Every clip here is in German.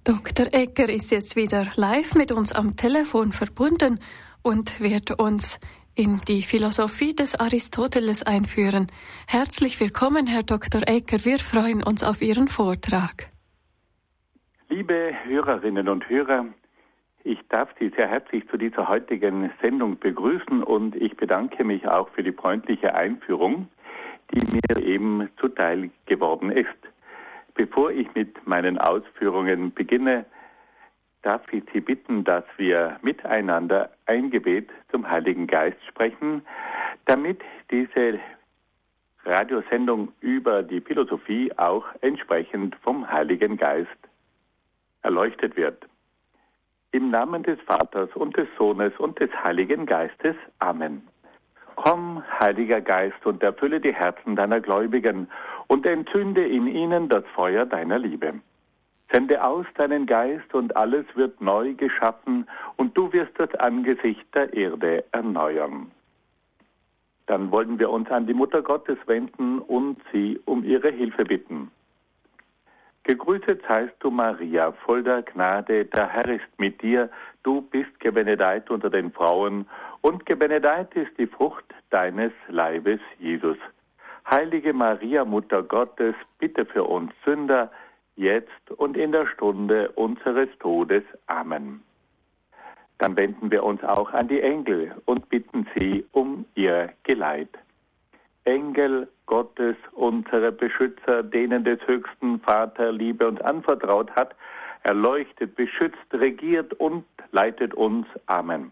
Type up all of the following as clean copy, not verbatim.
Dr. Egger ist jetzt wieder live mit uns am Telefon verbunden und wird uns in die Philosophie des Aristoteles einführen. Herzlich willkommen, Herr Dr. Egger. Wir freuen uns auf Ihren Vortrag. Liebe Hörerinnen und Hörer, ich darf Sie sehr herzlich zu dieser heutigen Sendung begrüßen und ich bedanke mich auch für die freundliche Einführung, die mir eben zuteil geworden ist. Bevor ich mit meinen Ausführungen beginne, darf ich Sie bitten, dass wir miteinander ein Gebet zum Heiligen Geist sprechen, damit diese Radiosendung über die Philosophie auch entsprechend vom Heiligen Geist erleuchtet wird. Im Namen des Vaters und des Sohnes und des Heiligen Geistes. Amen. Komm, Heiliger Geist, und erfülle die Herzen deiner Gläubigen und entzünde in ihnen das Feuer deiner Liebe. Sende aus deinen Geist und alles wird neu geschaffen und du wirst das Angesicht der Erde erneuern. Dann wollen wir uns an die Mutter Gottes wenden und sie um ihre Hilfe bitten. Gegrüßet seist du, Maria, voll der Gnade, der Herr ist mit dir. Du bist gebenedeit unter den Frauen und gebenedeit ist die Frucht deines Leibes, Jesus. Heilige Maria, Mutter Gottes, bitte für uns Sünder, jetzt und in der Stunde unseres Todes. Amen. Dann wenden wir uns auch an die Engel und bitten sie um ihr Geleit. Engel Gottes, unsere Beschützer, denen des höchsten Vater Liebe uns anvertraut hat, erleuchtet, beschützt, regiert und leitet uns. Amen.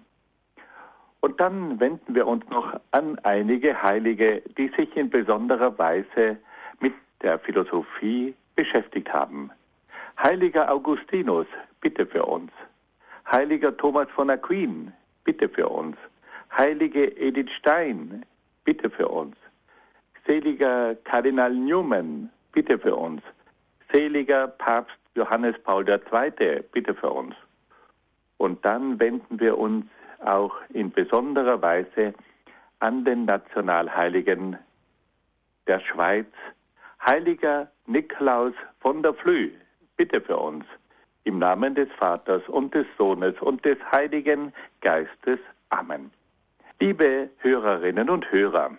Und dann wenden wir uns noch an einige Heilige, die sich in besonderer Weise mit der Philosophie beschäftigt haben. Heiliger Augustinus, bitte für uns. Heiliger Thomas von Aquin, bitte für uns. Heilige Edith Stein, bitte für uns. Seliger Kardinal Newman, bitte für uns. Seliger Papst Johannes Paul II., bitte für uns. Und dann wenden wir uns auch in besonderer Weise an den Nationalheiligen der Schweiz. Heiliger Nikolaus von der Flüe, bitte für uns. Im Namen des Vaters und des Sohnes und des Heiligen Geistes. Amen. Liebe Hörerinnen und Hörer,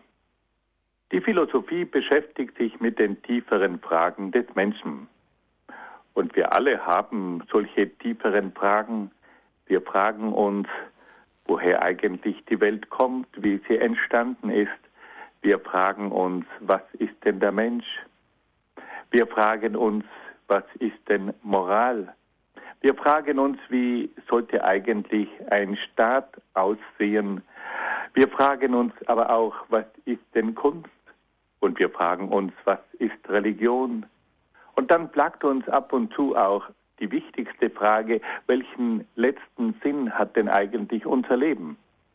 die Philosophie beschäftigt sich mit den tieferen Fragen des Menschen. Und wir alle haben solche tieferen Fragen. Wir fragen uns, woher eigentlich die Welt kommt, wie sie entstanden ist. Wir fragen uns, was ist denn der Mensch? Wir fragen uns, was ist denn Moral? Wir fragen uns, wie sollte eigentlich ein Staat aussehen? Wir fragen uns aber auch, was ist denn Kunst? Und wir fragen uns, was ist Religion? Und dann plagt uns ab und zu auch die wichtigste Frage, welchen letzten Sinn hat denn eigentlich unser Leben?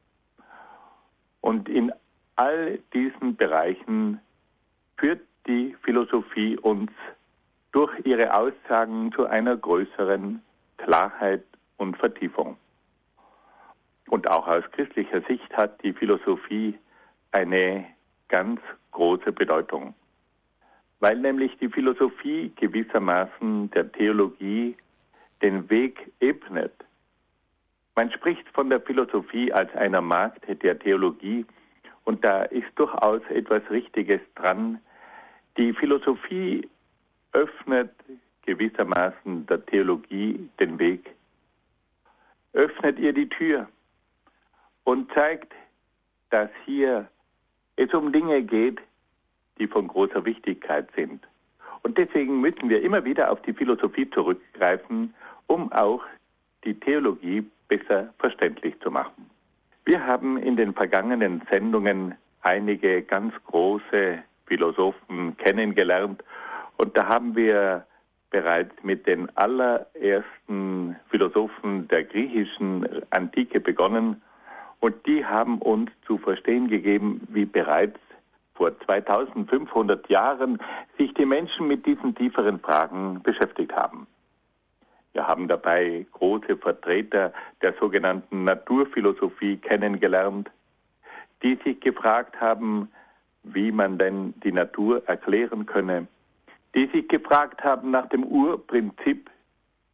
Und in all diesen Bereichen führt die Philosophie uns durch ihre Aussagen zu einer größeren Klarheit und Vertiefung. Und auch aus christlicher Sicht hat die Philosophie eine ganz große Bedeutung, weil nämlich die Philosophie gewissermaßen der Theologie den Weg ebnet. Man spricht von der Philosophie als einer Magd der Theologie und da ist durchaus etwas Richtiges dran. Die Philosophie öffnet gewissermaßen der Theologie den Weg, öffnet ihr die Tür und zeigt, dass hier es um Dinge geht, die von großer Wichtigkeit sind. Und deswegen müssen wir immer wieder auf die Philosophie zurückgreifen, um auch die Theologie besser verständlich zu machen. Wir haben in den vergangenen Sendungen einige ganz große Philosophen kennengelernt und da haben wir bereits mit den allerersten Philosophen der griechischen Antike begonnen und die haben uns zu verstehen gegeben, wie bereits vor 2500 Jahren sich die Menschen mit diesen tieferen Fragen beschäftigt haben. Wir haben dabei große Vertreter der sogenannten Naturphilosophie kennengelernt, die sich gefragt haben, wie man denn die Natur erklären könne, die sich gefragt haben nach dem Urprinzip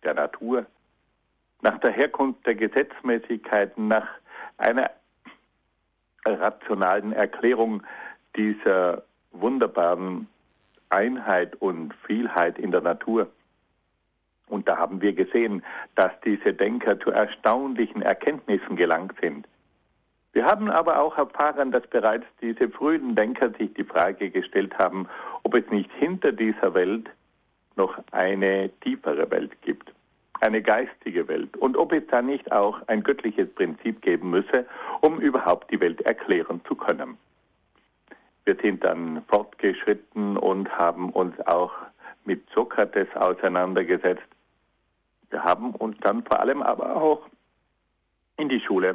der Natur, nach der Herkunft der Gesetzmäßigkeiten, nach einer rationalen Erklärung dieser wunderbaren Einheit und Vielheit in der Natur. Und da haben wir gesehen, dass diese Denker zu erstaunlichen Erkenntnissen gelangt sind. Wir haben aber auch erfahren, dass bereits diese frühen Denker sich die Frage gestellt haben, ob es nicht hinter dieser Welt noch eine tiefere Welt gibt, eine geistige Welt, und ob es da nicht auch ein göttliches Prinzip geben müsse, um überhaupt die Welt erklären zu können. Wir sind dann fortgeschritten und haben uns auch mit Sokrates auseinandergesetzt. Wir haben uns dann vor allem aber auch in die Schule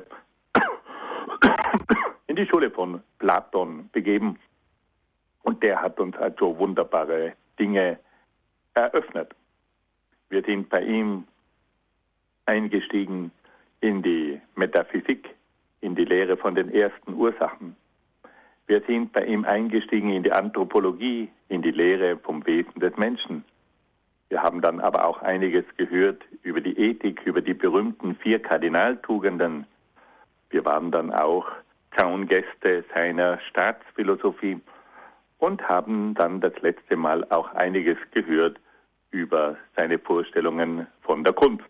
von Platon begeben. Und der hat uns also wunderbare Dinge eröffnet. Wir sind bei ihm eingestiegen in die Metaphysik, in die Lehre von den ersten Ursachen. Wir sind bei ihm eingestiegen in die Anthropologie, in die Lehre vom Wesen des Menschen. Wir haben dann aber auch einiges gehört über die Ethik, über die berühmten 4 Kardinaltugenden. Wir waren dann auch Zaungäste seiner Staatsphilosophie und haben dann das letzte Mal auch einiges gehört über seine Vorstellungen von der Kunst.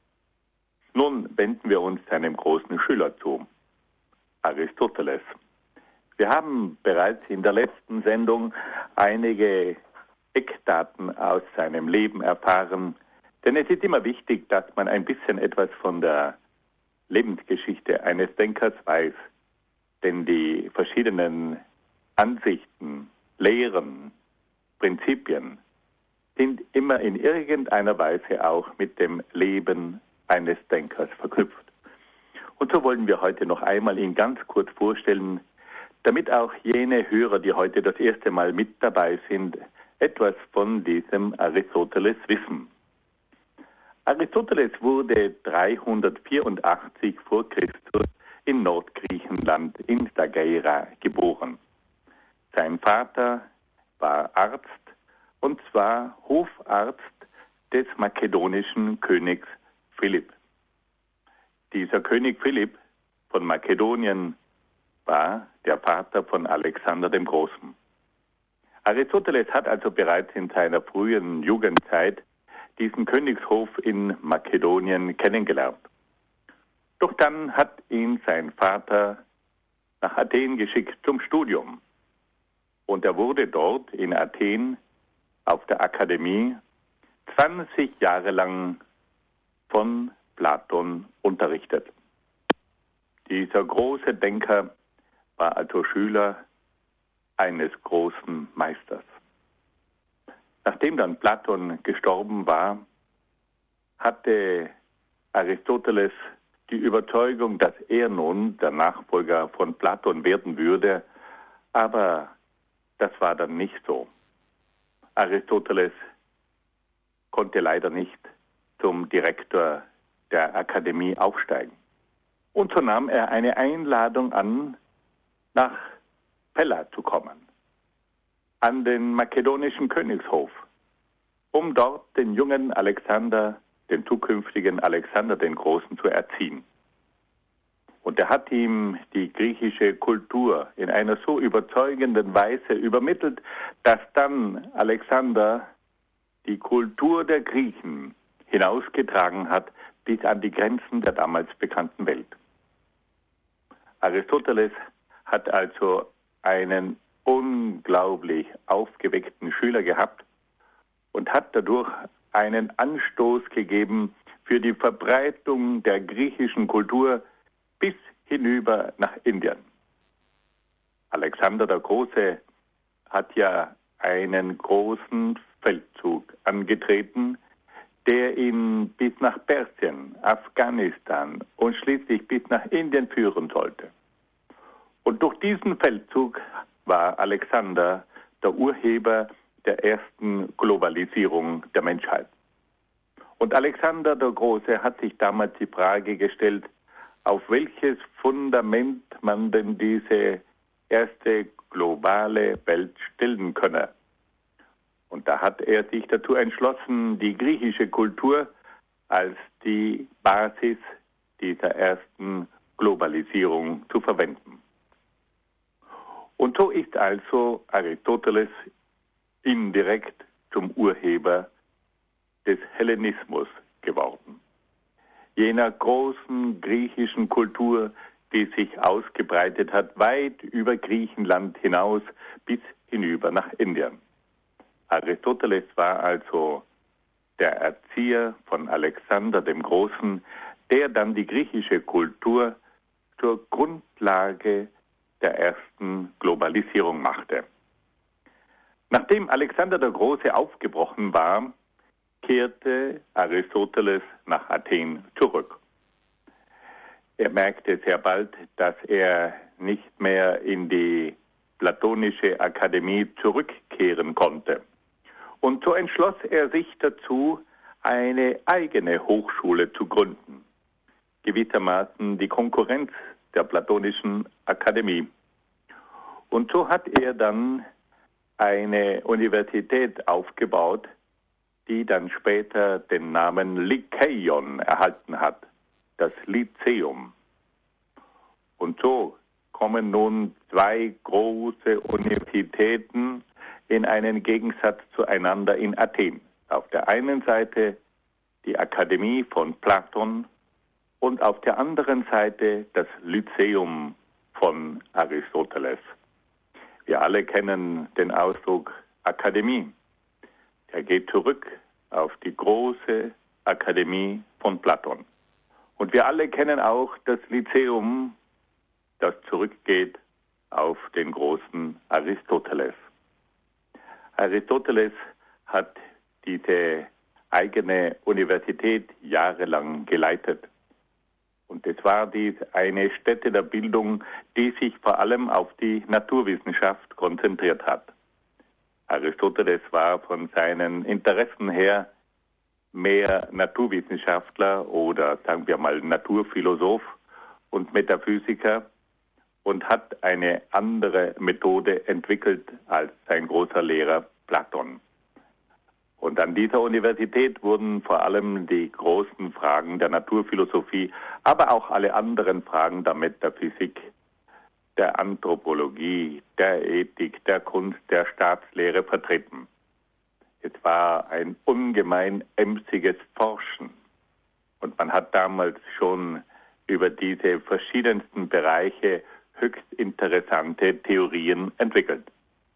Nun wenden wir uns seinem großen Schüler zu, Aristoteles. Wir haben bereits in der letzten Sendung einige Eckdaten aus seinem Leben erfahren, denn es ist immer wichtig, dass man ein bisschen etwas von der Lebensgeschichte eines Denkers weiß, denn die verschiedenen Ansichten, Lehren, Prinzipien sind immer in irgendeiner Weise auch mit dem Leben eines Denkers verknüpft. Und so wollen wir heute noch einmal ihn ganz kurz vorstellen, damit auch jene Hörer, die heute das erste Mal mit dabei sind, etwas von diesem Aristoteles wissen. Aristoteles wurde 384 vor Christus in Nordgriechenland in Stagirra geboren. Sein Vater war Arzt, und zwar Hofarzt des makedonischen Königs Philipp. Dieser König Philipp von Makedonien war der Vater von Alexander dem Großen. Aristoteles hat also bereits in seiner frühen Jugendzeit diesen Königshof in Makedonien kennengelernt. Doch dann hat ihn sein Vater nach Athen geschickt zum Studium. Und er wurde dort in Athen auf der Akademie 20 Jahre lang von Platon unterrichtet. Dieser große Denker war also Schüler eines großen Meisters. Nachdem dann Platon gestorben war, hatte Aristoteles die Überzeugung, dass er nun der Nachfolger von Platon werden würde, aber das war dann nicht so. Aristoteles konnte leider nicht zum Direktor der Akademie aufsteigen. Und so nahm er eine Einladung an, nach Pella zu kommen, an den makedonischen Königshof, um dort den jungen Alexander, den zukünftigen Alexander den Großen, zu erziehen. Und er hat ihm die griechische Kultur in einer so überzeugenden Weise übermittelt, dass dann Alexander die Kultur der Griechen hinausgetragen hat bis an die Grenzen der damals bekannten Welt. Aristoteles hat also einen unglaublich aufgeweckten Schüler gehabt und hat dadurch einen Anstoß gegeben für die Verbreitung der griechischen Kultur bis hinüber nach Indien. Alexander der Große hat ja einen großen Feldzug angetreten, der ihn bis nach Persien, Afghanistan und schließlich bis nach Indien führen sollte. Und durch diesen Feldzug war Alexander der Urheber der ersten Globalisierung der Menschheit. Und Alexander der Große hat sich damals die Frage gestellt, auf welches Fundament man denn diese erste globale Welt stellen könne. Und da hat er sich dazu entschlossen, die griechische Kultur als die Basis dieser ersten Globalisierung zu verwenden. Und so ist also Aristoteles indirekt zum Urheber des Hellenismus geworden, jener großen griechischen Kultur, die sich ausgebreitet hat, weit über Griechenland hinaus bis hinüber nach Indien. Aristoteles war also der Erzieher von Alexander dem Großen, der dann die griechische Kultur zur Grundlage der ersten Globalisierung machte. Nachdem Alexander der Große aufgebrochen war, kehrte Aristoteles nach Athen zurück. Er merkte sehr bald, dass er nicht mehr in die platonische Akademie zurückkehren konnte. Und so entschloss er sich dazu, eine eigene Hochschule zu gründen, gewissermaßen die Konkurrenz der platonischen Akademie. Und so hat er dann eine Universität aufgebaut, die dann später den Namen Lykeion erhalten hat, das Lyzeum. Und so kommen nun zwei große Universitäten in einen Gegensatz zueinander in Athen. Auf der einen Seite die Akademie von Platon und auf der anderen Seite das Lyzeum von Aristoteles. Wir alle kennen den Ausdruck Akademie. Er geht zurück auf die große Akademie von Platon. Und wir alle kennen auch das Lyzeum, das zurückgeht auf den großen Aristoteles. Aristoteles hat diese eigene Universität jahrelang geleitet. Und es war dies eine Stätte der Bildung, die sich vor allem auf die Naturwissenschaft konzentriert hat. Aristoteles war von seinen Interessen her mehr Naturwissenschaftler oder sagen wir mal Naturphilosoph und Metaphysiker und hat eine andere Methode entwickelt als sein großer Lehrer Platon. Und an dieser Universität wurden vor allem die großen Fragen der Naturphilosophie, aber auch alle anderen Fragen der Metaphysik, der Anthropologie, der Ethik, der Kunst, der Staatslehre vertreten. Es war ein ungemein emsiges Forschen. Und man hat damals schon über diese verschiedensten Bereiche höchst interessante Theorien entwickelt.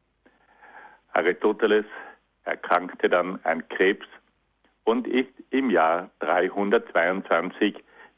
Aristoteles erkrankte dann an Krebs und ist im Jahr 322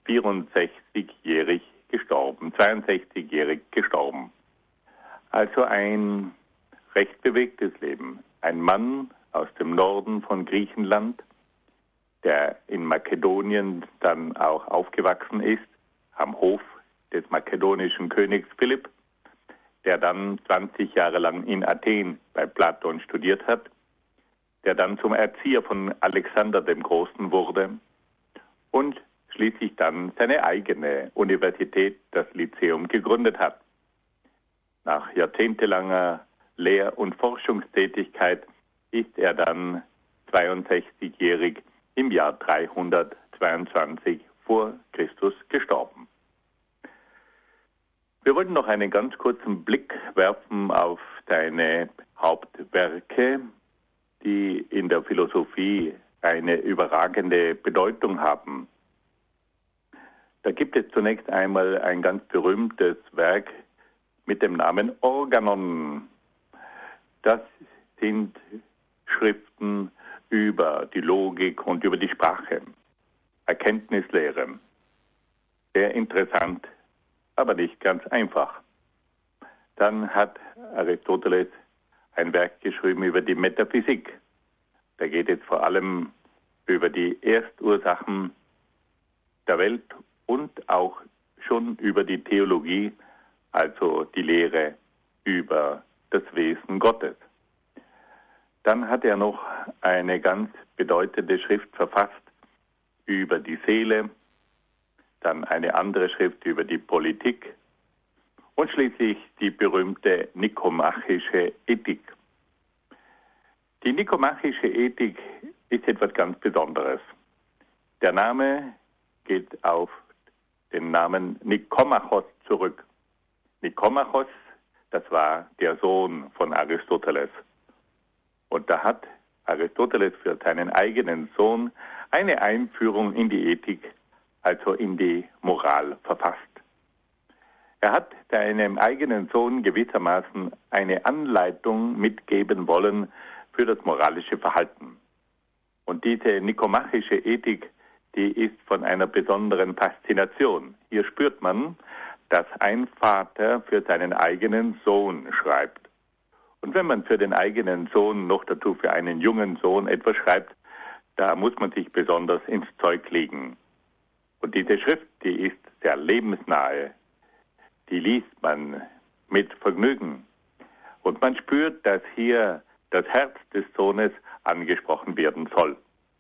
64-jährig gestorben, 62-jährig gestorben. Also ein recht bewegtes Leben. Ein Mann aus dem Norden von Griechenland, der in Makedonien dann auch aufgewachsen ist, am Hof des makedonischen Königs Philipp, der dann 20 Jahre lang in Athen bei Platon studiert hat, der dann zum Erzieher von Alexander dem Großen wurde und schließlich dann seine eigene Universität, das Lyzeum, gegründet hat. Nach jahrzehntelanger Lehr- und Forschungstätigkeit ist er dann 62-jährig im Jahr 322 vor Christus gestorben. Wir wollten noch einen ganz kurzen Blick werfen auf seine Hauptwerke, die in der Philosophie eine überragende Bedeutung haben. Da gibt es zunächst einmal ein ganz berühmtes Werk mit dem Namen Organon. Das sind Schriften über die Logik und über die Sprache, Erkenntnislehre. Sehr interessant, aber nicht ganz einfach. Dann hat Aristoteles ein Werk geschrieben über die Metaphysik. Da geht es vor allem über die Erstursachen der Welt und auch schon über die Theologie, also die Lehre über das Wesen Gottes. Dann hat er noch eine ganz bedeutende Schrift verfasst über die Seele, dann eine andere Schrift über die Politik und schließlich die berühmte nikomachische Ethik. Die nikomachische Ethik ist etwas ganz Besonderes. Der Name geht auf den Namen Nikomachos zurück. Nikomachos, das war der Sohn von Aristoteles. Und da hat Aristoteles für seinen eigenen Sohn eine Einführung in die Ethik, also in die Moral, verfasst. Er hat seinem eigenen Sohn gewissermaßen eine Anleitung mitgeben wollen für das moralische Verhalten. Und diese nikomachische Ethik, die ist von einer besonderen Faszination. Hier spürt man, dass ein Vater für seinen eigenen Sohn schreibt. Und wenn man für den eigenen Sohn, noch dazu für einen jungen Sohn etwas schreibt, da muss man sich besonders ins Zeug legen. Und diese Schrift, die ist sehr lebensnahe. Die liest man mit Vergnügen. Und man spürt, dass hier das Herz des Sohnes angesprochen werden soll.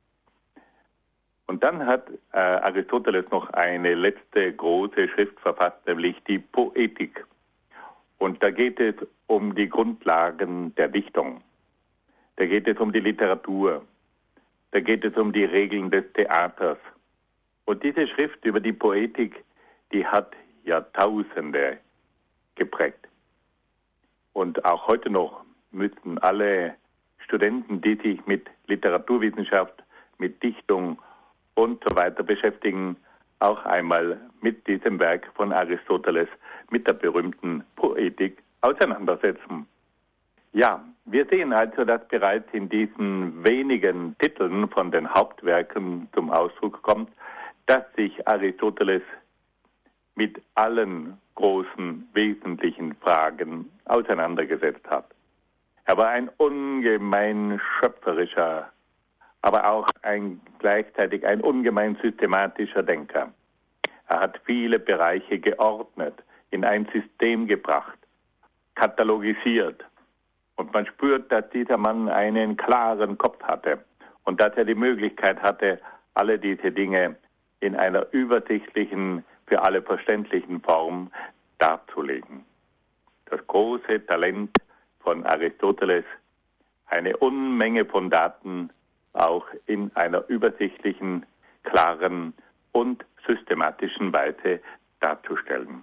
Und dann hat Aristoteles noch eine letzte große Schrift verfasst, nämlich die Poetik. Und da geht es um die Grundlagen der Dichtung. Da geht es um die Literatur. Da geht es um die Regeln des Theaters. Und diese Schrift über die Poetik, die hat Jahrtausende geprägt. Und auch heute noch müssten alle Studenten, die sich mit Literaturwissenschaft, mit Dichtung und so weiter beschäftigen, auch einmal mit diesem Werk von Aristoteles, mit der berühmten Poetik auseinandersetzen. Ja, wir sehen also, dass bereits in diesen wenigen Titeln von den Hauptwerken zum Ausdruck kommt, dass sich Aristoteles mit allen großen, wesentlichen Fragen auseinandergesetzt hat. Er war ein ungemein schöpferischer, aber auch gleichzeitig ein ungemein systematischer Denker. Er hat viele Bereiche geordnet, in ein System gebracht, katalogisiert. Und man spürt, dass dieser Mann einen klaren Kopf hatte und dass er die Möglichkeit hatte, alle diese Dinge in einer übersichtlichen, für alle verständlichen Form darzulegen. Das große Talent von Aristoteles, eine Unmenge von Daten auch in einer übersichtlichen, klaren und systematischen Weise darzustellen.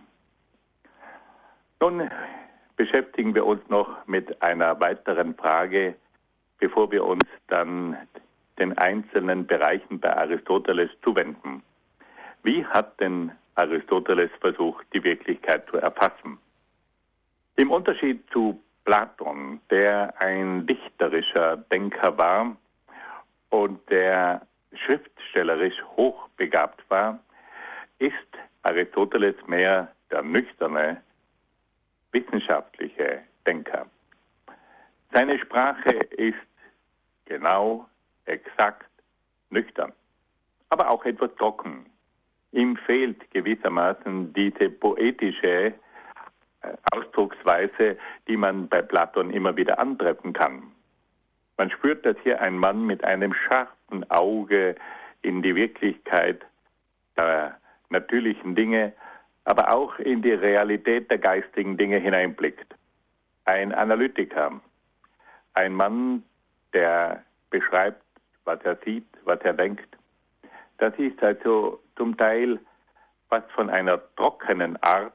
Nun beschäftigen wir uns noch mit einer weiteren Frage, bevor wir uns dann den einzelnen Bereichen bei Aristoteles zuwenden. Wie hat denn Aristoteles versucht, die Wirklichkeit zu erfassen? Im Unterschied zu Platon, der ein dichterischer Denker war und der schriftstellerisch hochbegabt war, ist Aristoteles mehr der nüchterne, wissenschaftliche Denker. Seine Sprache ist genau, exakt, nüchtern, aber auch etwas trocken. Ihm fehlt gewissermaßen diese poetische Ausdrucksweise, die man bei Platon immer wieder antreffen kann. Man spürt, dass hier ein Mann mit einem scharfen Auge in die Wirklichkeit der natürlichen Dinge, aber auch in die Realität der geistigen Dinge hineinblickt. Ein Analytiker, ein Mann, der beschreibt, was er sieht, was er denkt. Das ist also zum Teil fast von einer trockenen Art,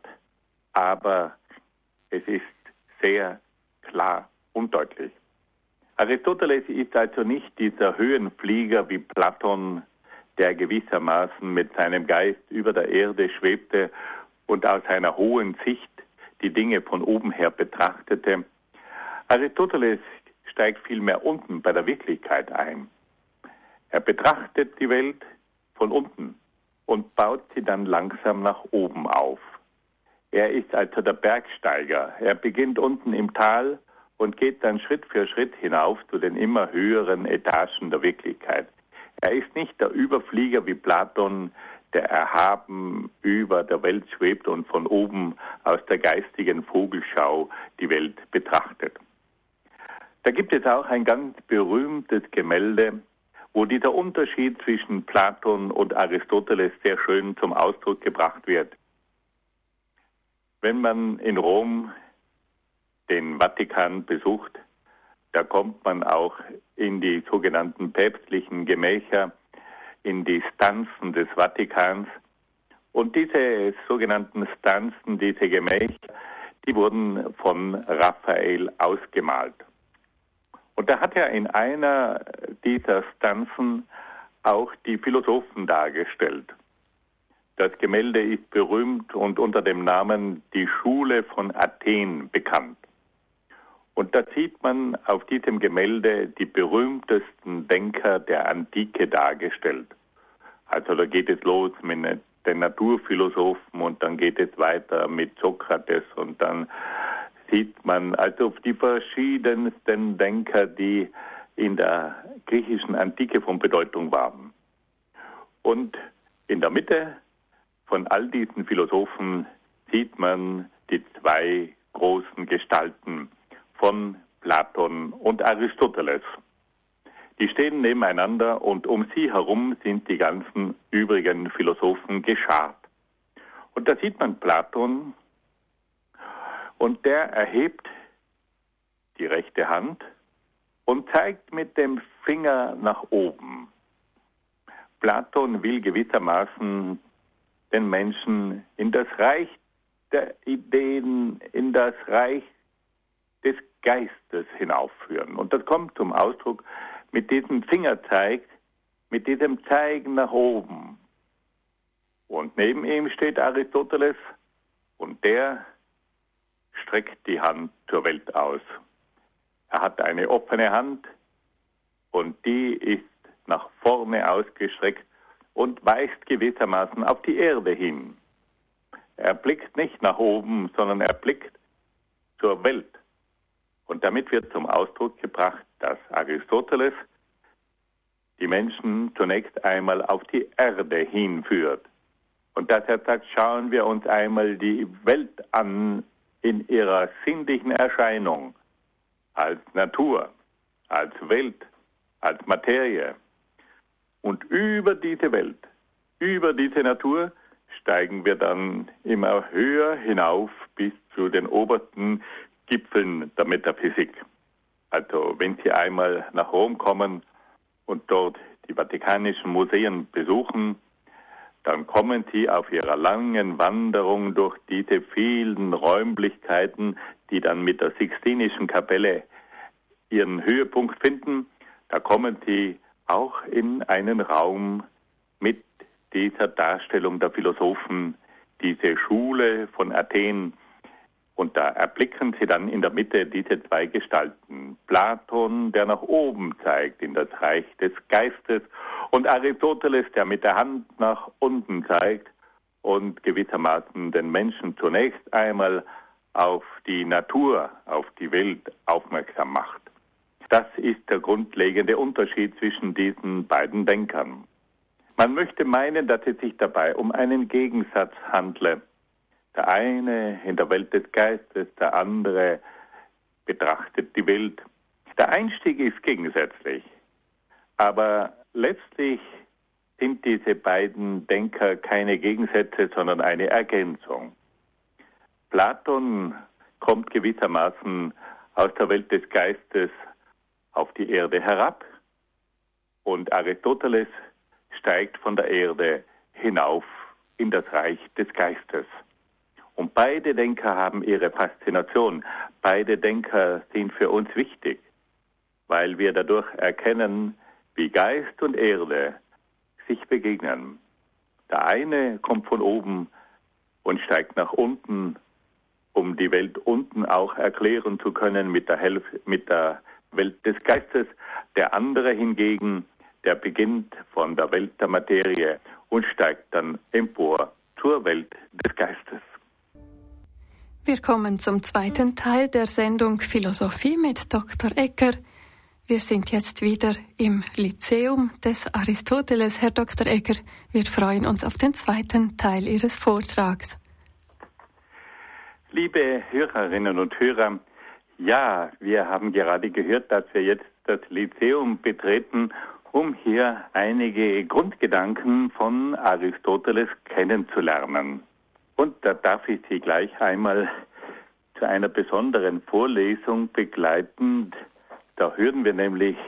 aber es ist sehr klar und deutlich. Aristoteles ist also nicht dieser Höhenflieger wie Platon, der gewissermaßen mit seinem Geist über der Erde schwebte und aus einer hohen Sicht die Dinge von oben her betrachtete. Aristoteles steigt vielmehr unten bei der Wirklichkeit ein. Er betrachtet die Welt von unten und baut sie dann langsam nach oben auf. Er ist also der Bergsteiger. Er beginnt unten im Tal und geht dann Schritt für Schritt hinauf zu den immer höheren Etagen der Wirklichkeit. Er ist nicht der Überflieger wie Platon, der erhaben über der Welt schwebt und von oben aus der geistigen Vogelschau die Welt betrachtet. Da gibt es auch ein ganz berühmtes Gemälde, wo dieser Unterschied zwischen Platon und Aristoteles sehr schön zum Ausdruck gebracht wird. Wenn man in Rom den Vatikan besucht, da kommt man auch in die sogenannten päpstlichen Gemächer, in die Stanzen des Vatikans. Und diese sogenannten Stanzen, diese Gemächer, die wurden von Raphael ausgemalt. Und da hat er in einer dieser Stanzen auch die Philosophen dargestellt. Das Gemälde ist berühmt und unter dem Namen Die Schule von Athen bekannt. Und da sieht man auf diesem Gemälde die berühmtesten Denker der Antike dargestellt. Also da geht es los mit den Naturphilosophen und dann geht es weiter mit Sokrates und dann sieht man also die verschiedensten Denker, die in der griechischen Antike von Bedeutung waren. Und in der Mitte von all diesen Philosophen sieht man die zwei großen Gestalten von Platon und Aristoteles. Die stehen nebeneinander und um sie herum sind die ganzen übrigen Philosophen geschart. Und da sieht man Platon und der erhebt die rechte Hand und zeigt mit dem Finger nach oben. Platon will gewissermaßen den Menschen in das Reich der Ideen, in das Reich des Geistes hinaufführen. Und das kommt zum Ausdruck mit diesem Fingerzeig, mit diesem Zeigen nach oben. Und neben ihm steht Aristoteles und der streckt die Hand zur Welt aus. Er hat eine offene Hand und die ist nach vorne ausgestreckt und weist gewissermaßen auf die Erde hin. Er blickt nicht nach oben, sondern er blickt zur Welt. Und damit wird zum Ausdruck gebracht, dass Aristoteles die Menschen zunächst einmal auf die Erde hinführt. Und dass er sagt, schauen wir uns einmal die Welt an in ihrer sinnlichen Erscheinung, als Natur, als Welt, als Materie. Und über diese Welt, über diese Natur steigen wir dann immer höher hinauf bis zu den obersten Gipfeln der Metaphysik. Also wenn Sie einmal nach Rom kommen und dort die Vatikanischen Museen besuchen, dann kommen Sie auf Ihrer langen Wanderung durch diese vielen Räumlichkeiten, die dann mit der Sixtinischen Kapelle ihren Höhepunkt finden. Da kommen Sie auch in einen Raum mit dieser Darstellung der Philosophen, diese Schule von Athen. Und da erblicken Sie dann in der Mitte diese zwei Gestalten. Platon, der nach oben zeigt in das Reich des Geistes, und Aristoteles, der mit der Hand nach unten zeigt und gewissermaßen den Menschen zunächst einmal auf die Natur, auf die Welt aufmerksam macht. Das ist der grundlegende Unterschied zwischen diesen beiden Denkern. Man möchte meinen, dass es sich dabei um einen Gegensatz handle. Der eine in der Welt des Geistes, der andere betrachtet die Welt. Der Einstieg ist gegensätzlich, aber letztlich sind diese beiden Denker keine Gegensätze, sondern eine Ergänzung. Platon kommt gewissermaßen aus der Welt des Geistes auf die Erde herab und Aristoteles steigt von der Erde hinauf in das Reich des Geistes. Und beide Denker haben ihre Faszination. Beide Denker sind für uns wichtig, weil wir dadurch erkennen, wie Geist und Erde sich begegnen. Der eine kommt von oben und steigt nach unten, um die Welt unten auch erklären zu können mit der Welt des Geistes. Der andere hingegen, der beginnt von der Welt der Materie und steigt dann empor zur Welt des Geistes. Wir kommen zum zweiten Teil der Sendung Philosophie mit Dr. Egger. Wir sind jetzt wieder im Lyzeum des Aristoteles. Herr Dr. Egger, wir freuen uns auf den zweiten Teil Ihres Vortrags. Liebe Hörerinnen und Hörer, ja, wir haben gerade gehört, dass wir jetzt das Lyzeum betreten, um hier einige Grundgedanken von Aristoteles kennenzulernen. Und da darf ich Sie gleich einmal zu einer besonderen Vorlesung begleiten. Da hören wir nämlich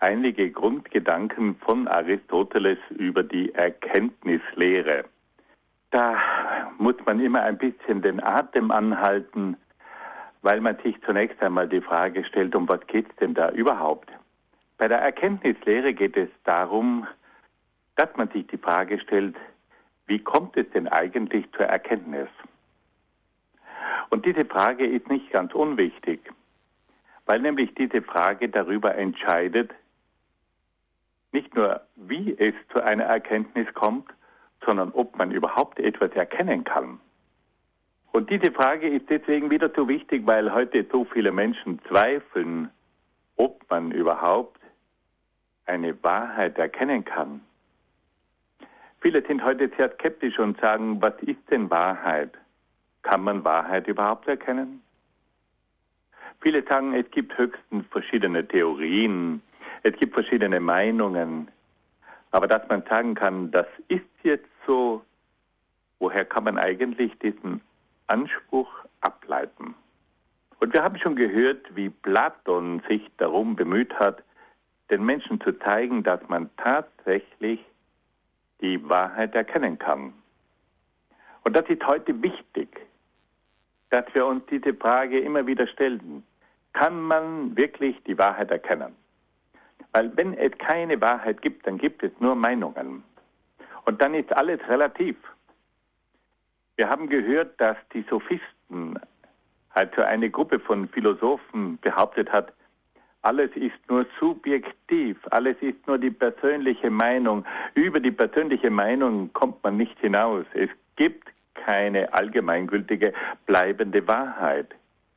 einige Grundgedanken von Aristoteles über die Erkenntnislehre. Da muss man immer ein bisschen den Atem anhalten, weil man sich zunächst einmal die Frage stellt, um was geht es denn da überhaupt? Bei der Erkenntnislehre geht es darum, dass man sich die Frage stellt, wie kommt es denn eigentlich zur Erkenntnis? Und diese Frage ist nicht ganz unwichtig, weil nämlich diese Frage darüber entscheidet, nicht nur, wie es zu einer Erkenntnis kommt, sondern ob man überhaupt etwas erkennen kann. Und diese Frage ist deswegen wieder so wichtig, weil heute so viele Menschen zweifeln, ob man überhaupt eine Wahrheit erkennen kann. Viele sind heute sehr skeptisch und sagen, was ist denn Wahrheit? Kann man Wahrheit überhaupt erkennen? Viele sagen, es gibt höchstens verschiedene Theorien, es gibt verschiedene Meinungen. Aber dass man sagen kann, das ist jetzt so, woher kann man eigentlich diesen Anspruch ableiten? Und wir haben schon gehört, wie Platon sich darum bemüht hat, den Menschen zu zeigen, dass man tatsächlich die Wahrheit erkennen kann. Und das ist heute wichtig, dass wir uns diese Frage immer wieder stellen. Kann man wirklich die Wahrheit erkennen? Weil wenn es keine Wahrheit gibt, dann gibt es nur Meinungen. Und dann ist alles relativ. Wir haben gehört, dass die Sophisten, also eine Gruppe von Philosophen, behauptet hat, alles ist nur subjektiv, alles ist nur die persönliche Meinung. Über die persönliche Meinung kommt man nicht hinaus. Es gibt keine allgemeingültige, bleibende Wahrheit.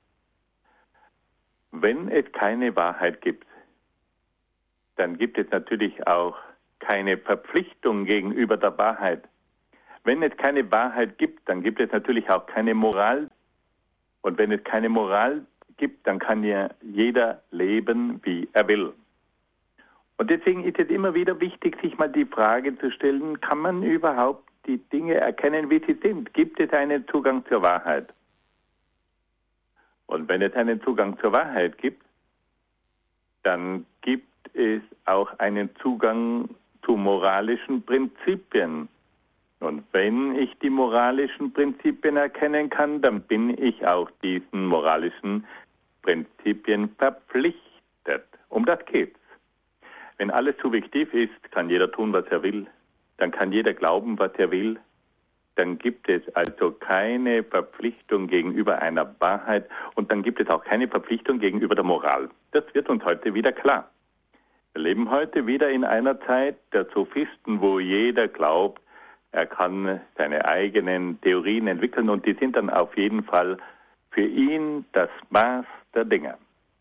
Wenn es keine Wahrheit gibt, dann gibt es natürlich auch keine Verpflichtung gegenüber der Wahrheit. Wenn es keine Wahrheit gibt, dann gibt es natürlich auch keine Moral. Und wenn es keine Moral gibt, dann kann ja jeder leben, wie er will. Und deswegen ist es immer wieder wichtig, sich mal die Frage zu stellen, kann man überhaupt die Dinge erkennen, wie sie sind? Gibt es einen Zugang zur Wahrheit? Und wenn es einen Zugang zur Wahrheit gibt, dann gibt es auch einen Zugang zu moralischen Prinzipien. Und wenn ich die moralischen Prinzipien erkennen kann, dann bin ich auch diesen moralischen Prinzipien verpflichtet. Um das geht's. Wenn alles subjektiv ist, kann jeder tun, was er will. Dann kann jeder glauben, was er will. Dann gibt es also keine Verpflichtung gegenüber einer Wahrheit und dann gibt es auch keine Verpflichtung gegenüber der Moral. Das wird uns heute wieder klar. Wir leben heute wieder in einer Zeit der Sophisten, wo jeder glaubt, er kann seine eigenen Theorien entwickeln und die sind dann auf jeden Fall für ihn das Maß der Dinge.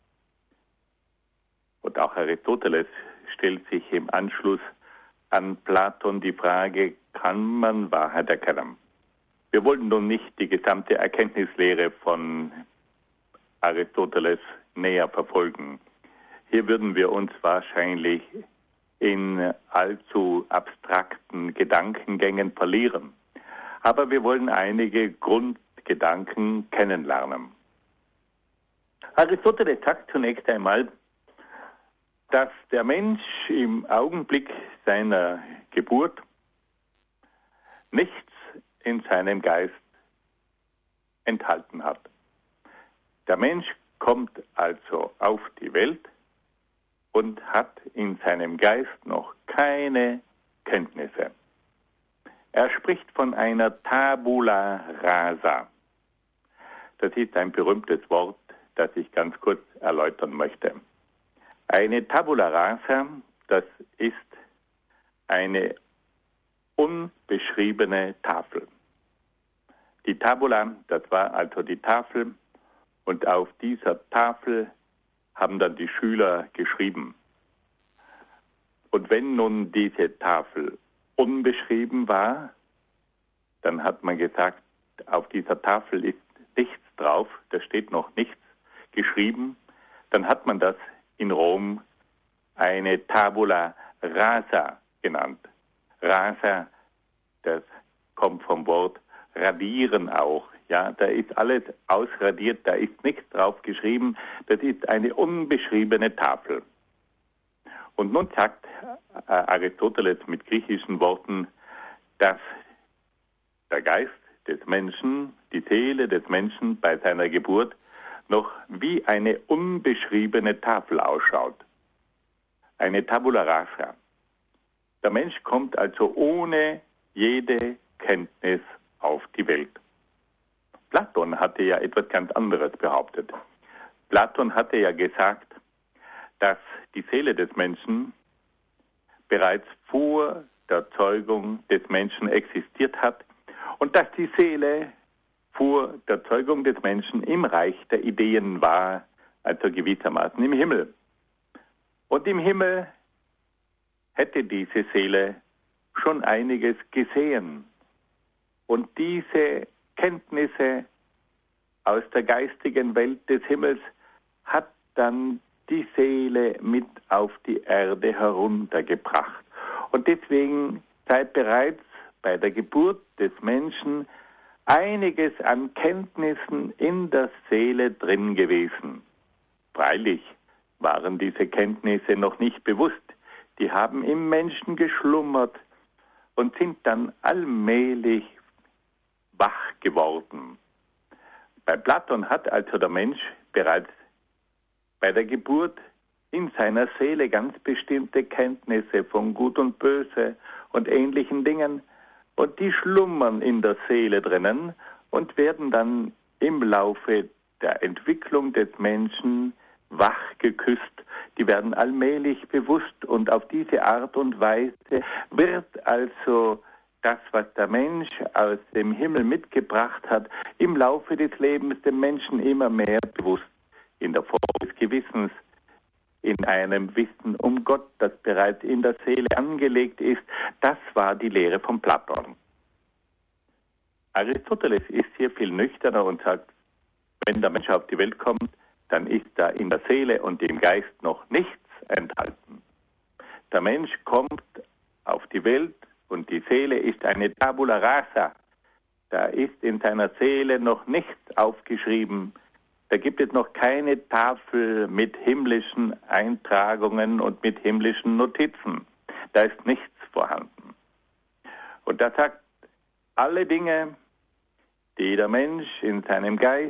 Und auch Aristoteles stellt sich im Anschluss an Platon die Frage, kann man Wahrheit erkennen? Wir wollen nun nicht die gesamte Erkenntnislehre von Aristoteles näher verfolgen. Hier würden wir uns wahrscheinlich in allzu abstrakten Gedankengängen verlieren. Aber wir wollen einige Grundgedanken kennenlernen. Aristoteles sagt zunächst einmal, dass der Mensch im Augenblick seiner Geburt nichts in seinem Geist enthalten hat. Der Mensch kommt also auf die Welt und hat in seinem Geist noch keine Kenntnisse. Er spricht von einer Tabula rasa. Das ist ein berühmtes Wort, das ich ganz kurz erläutern möchte. Eine Tabula rasa, das ist eine unbeschriebene Tafel. Die Tabula, das war also die Tafel, und auf dieser Tafel haben dann die Schüler geschrieben. Und wenn nun diese Tafel unbeschrieben war, dann hat man gesagt, auf dieser Tafel ist nichts drauf, da steht noch nichts geschrieben. Dann hat man das in Rom eine Tabula rasa genannt. Rasa, das kommt vom Wort radieren auch. Ja, da ist alles ausradiert, da ist nichts drauf geschrieben. Das ist eine unbeschriebene Tafel. Und nun sagt Aristoteles mit griechischen Worten, dass der Geist des Menschen, die Seele des Menschen bei seiner Geburt noch wie eine unbeschriebene Tafel ausschaut. Eine Tabula rasa. Der Mensch kommt also ohne jede Kenntnis auf die Welt. Platon hatte ja etwas ganz anderes behauptet. Platon hatte ja gesagt, dass die Seele des Menschen bereits vor der Zeugung des Menschen existiert hat und dass die Seele vor der Zeugung des Menschen im Reich der Ideen war, also gewissermaßen im Himmel. Und im Himmel hätte diese Seele schon einiges gesehen. Und diese Kenntnisse aus der geistigen Welt des Himmels hat dann die Seele mit auf die Erde heruntergebracht. Und deswegen sei bereits bei der Geburt des Menschen einiges an Kenntnissen in der Seele drin gewesen. Freilich waren diese Kenntnisse noch nicht bewusst. Die haben im Menschen geschlummert und sind dann allmählich wach geworden. Bei Platon hat also der Mensch bereits bei der Geburt in seiner Seele ganz bestimmte Kenntnisse von Gut und Böse und ähnlichen Dingen, und die schlummern in der Seele drinnen und werden dann im Laufe der Entwicklung des Menschen wach geküsst. Die werden allmählich bewusst, und auf diese Art und Weise wird also das, was der Mensch aus dem Himmel mitgebracht hat, im Laufe des Lebens dem Menschen immer mehr bewusst, in der Form des Gewissens, in einem Wissen um Gott, das bereits in der Seele angelegt ist. Das war die Lehre von Platon. Aristoteles ist hier viel nüchterner und sagt, wenn der Mensch auf die Welt kommt, dann ist da in der Seele und im Geist noch nichts enthalten. Der Mensch kommt auf die Welt und die Seele ist eine Tabula rasa. Da ist in seiner Seele noch nichts aufgeschrieben. Da gibt es noch keine Tafel mit himmlischen Eintragungen und mit himmlischen Notizen. Da ist nichts vorhanden. Und da sagt, alle Dinge, die der Mensch in seinem Geist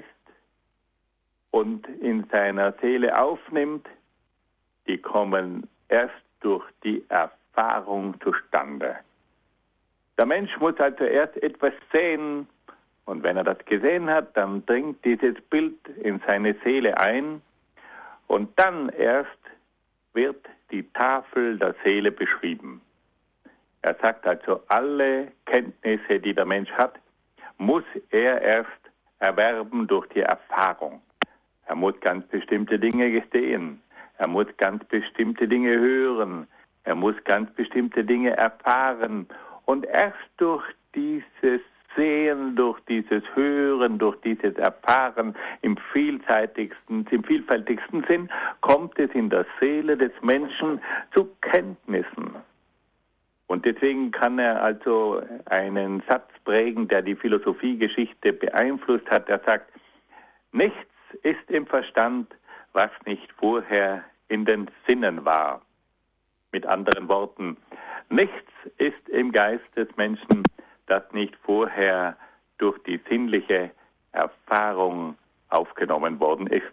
und in seiner Seele aufnimmt, die kommen erst durch die Erfahrung zustande. Der Mensch muss also erst etwas sehen, und wenn er das gesehen hat, dann dringt dieses Bild in seine Seele ein, und dann erst wird die Tafel der Seele beschrieben. Er sagt also, alle Kenntnisse, die der Mensch hat, muss er erst erwerben durch die Erfahrung. Er muss ganz bestimmte Dinge sehen, er muss ganz bestimmte Dinge hören, er muss ganz bestimmte Dinge erfahren, und erst durch dieses Sehen, durch dieses Hören, durch dieses Erfahren im vielfältigsten Sinn kommt es in der Seele des Menschen zu Kenntnissen. Und deswegen kann er also einen Satz prägen, der die Philosophiegeschichte beeinflusst hat. Er sagt, nichts ist im Verstand, was nicht vorher in den Sinnen war. Mit anderen Worten, nichts ist im Geist des Menschen, das nicht vorher durch die sinnliche Erfahrung aufgenommen worden ist.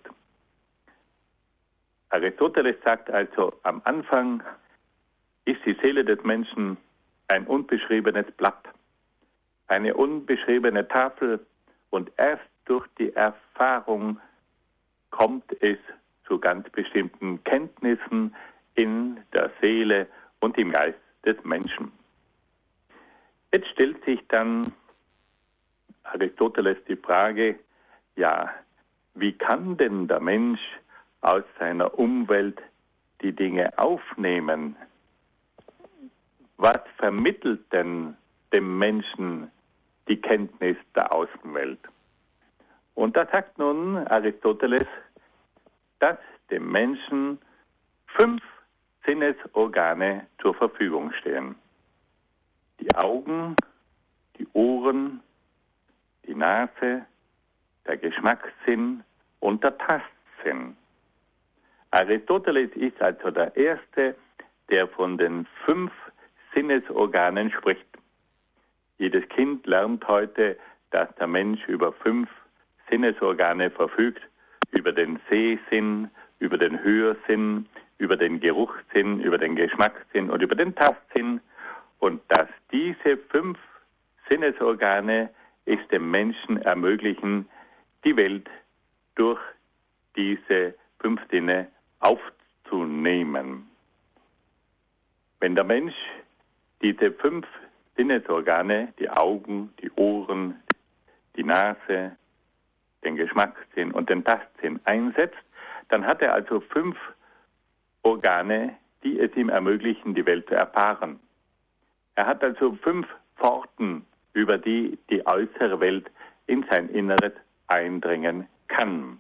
Aristoteles sagt also, am Anfang ist die Seele des Menschen ein unbeschriebenes Blatt, eine unbeschriebene Tafel, und erst durch die Erfahrung kommt es zu ganz bestimmten Kenntnissen in der Seele und im Geist des Menschen. Jetzt stellt sich dann Aristoteles die Frage, ja, wie kann denn der Mensch aus seiner Umwelt die Dinge aufnehmen? Was vermittelt denn dem Menschen die Kenntnis der Außenwelt? Und da sagt nun Aristoteles, dass dem Menschen 5 Sinnesorgane zur Verfügung stehen. Die Augen, die Ohren, die Nase, der Geschmackssinn und der Tastsinn. Aristoteles ist also der Erste, der von den 5 Sinnesorganen spricht. Jedes Kind lernt heute, dass der Mensch über 5 Sinnesorgane verfügt, über den Sehsinn, über den Hörsinn, über den Geruchssinn, über den Geschmackssinn und über den Tastsinn. Und dass diese 5 Sinnesorgane es dem Menschen ermöglichen, die Welt durch diese 5 Sinne aufzunehmen. Wenn der Mensch diese 5 Sinnesorgane, die Augen, die Ohren, die Nase, den Geschmackssinn und den Tastsinn einsetzt, dann hat er also 5 Organe, die es ihm ermöglichen, die Welt zu erfahren. Er hat also 5 Pforten, über die die äußere Welt in sein Inneres eindringen kann.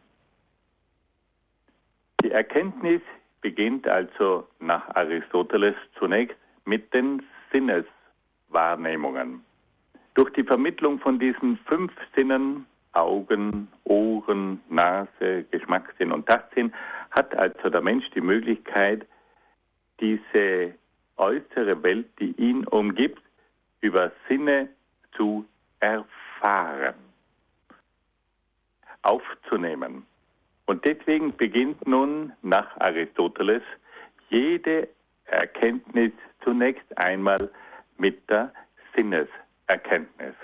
Die Erkenntnis beginnt also nach Aristoteles zunächst mit den Sinneswahrnehmungen. Durch die Vermittlung von diesen 5 Sinnen, Augen, Ohren, Nase, Geschmackssinn und Tastsinn, hat also der Mensch die Möglichkeit, diese äußere Welt, die ihn umgibt, über Sinne zu erfahren, aufzunehmen. Und deswegen beginnt nun nach Aristoteles jede Erkenntnis zunächst einmal mit der Sinneserkenntnis.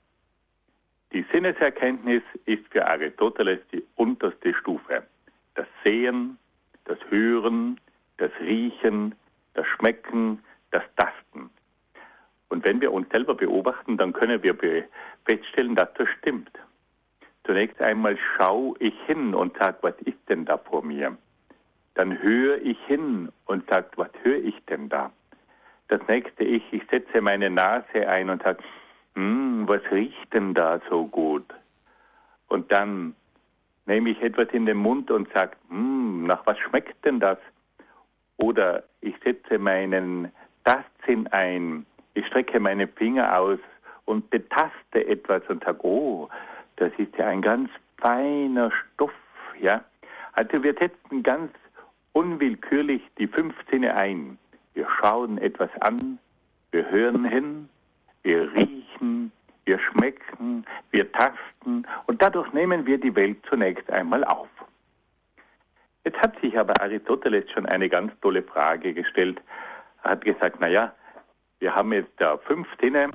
Die Sinneserkenntnis ist für Aristoteles die unterste Stufe. Das Sehen, das Hören, das Riechen, das Schmecken, das Tasten. Und wenn wir uns selber beobachten, dann können wir feststellen, dass das stimmt. Zunächst einmal schaue ich hin und sage, was ist denn da vor mir? Dann höre ich hin und sage, was höre ich denn da? Das nächste ich setze meine Nase ein und sage, was riecht denn da so gut? Und dann nehme ich etwas in den Mund und sage, nach was schmeckt denn das? Oder ich setze meinen Tastsinn ein, ich strecke meine Finger aus und betaste etwas und sage, oh, das ist ja ein ganz feiner Stoff, ja. Also wir setzen ganz unwillkürlich die 5 Sinne ein. Wir schauen etwas an, wir hören hin, wir riechen, wir schmecken, wir tasten und dadurch nehmen wir die Welt zunächst einmal auf. Jetzt hat sich aber Aristoteles schon eine ganz tolle Frage gestellt. Er hat gesagt, wir haben jetzt da 5 Sinne.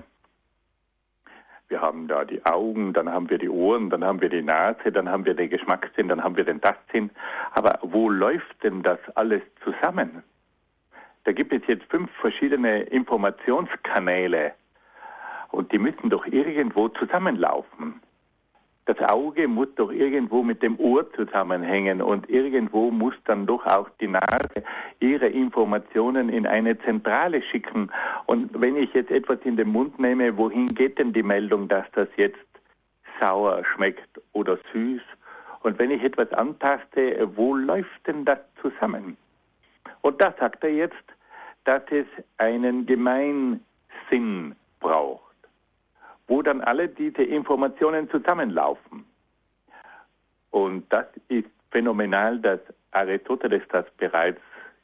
Wir haben da die Augen, dann haben wir die Ohren, dann haben wir die Nase, dann haben wir den Geschmackssinn, dann haben wir den Tastsinn. Aber wo läuft denn das alles zusammen? Da gibt es jetzt 5 verschiedene Informationskanäle und die müssen doch irgendwo zusammenlaufen. Das Auge muss doch irgendwo mit dem Ohr zusammenhängen und irgendwo muss dann doch auch die Nase ihre Informationen in eine Zentrale schicken. Und wenn ich jetzt etwas in den Mund nehme, wohin geht denn die Meldung, dass das jetzt sauer schmeckt oder süß? Und wenn ich etwas antaste, wo läuft denn das zusammen? Und da sagt er jetzt, dass es einen Gemeinsinn braucht, wo dann alle diese Informationen zusammenlaufen. Und das ist phänomenal, dass Aristoteles das bereits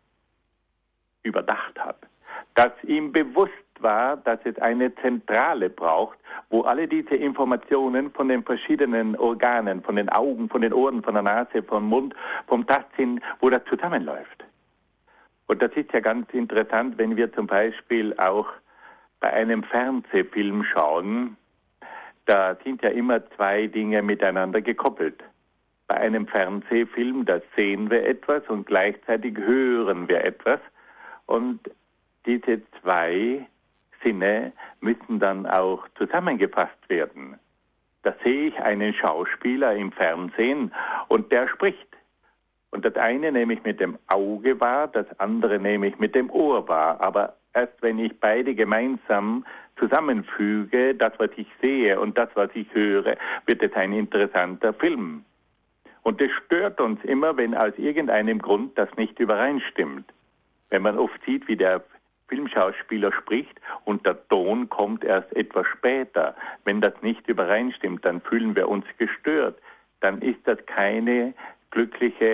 überdacht hat. Dass ihm bewusst war, dass es eine Zentrale braucht, wo alle diese Informationen von den verschiedenen Organen, von den Augen, von den Ohren, von der Nase, vom Mund, vom Tastsinn, wo das zusammenläuft. Und das ist ja ganz interessant, wenn wir zum Beispiel auch bei einem Fernsehfilm schauen, da sind ja immer 2 Dinge miteinander gekoppelt. Bei einem Fernsehfilm, da sehen wir etwas und gleichzeitig hören wir etwas. Und diese 2 Sinne müssen dann auch zusammengefasst werden. Da sehe ich einen Schauspieler im Fernsehen und der spricht. Und das eine nehme ich mit dem Auge wahr, das andere nehme ich mit dem Ohr wahr. Aber erst wenn ich beide gemeinsam zusammenfüge, das, was ich sehe und das, was ich höre, wird es ein interessanter Film. Und es stört uns immer, wenn aus irgendeinem Grund das nicht übereinstimmt. Wenn man oft sieht, wie der Filmschauspieler spricht und der Ton kommt erst etwas später. Wenn das nicht übereinstimmt, dann fühlen wir uns gestört. Dann ist das keine glückliche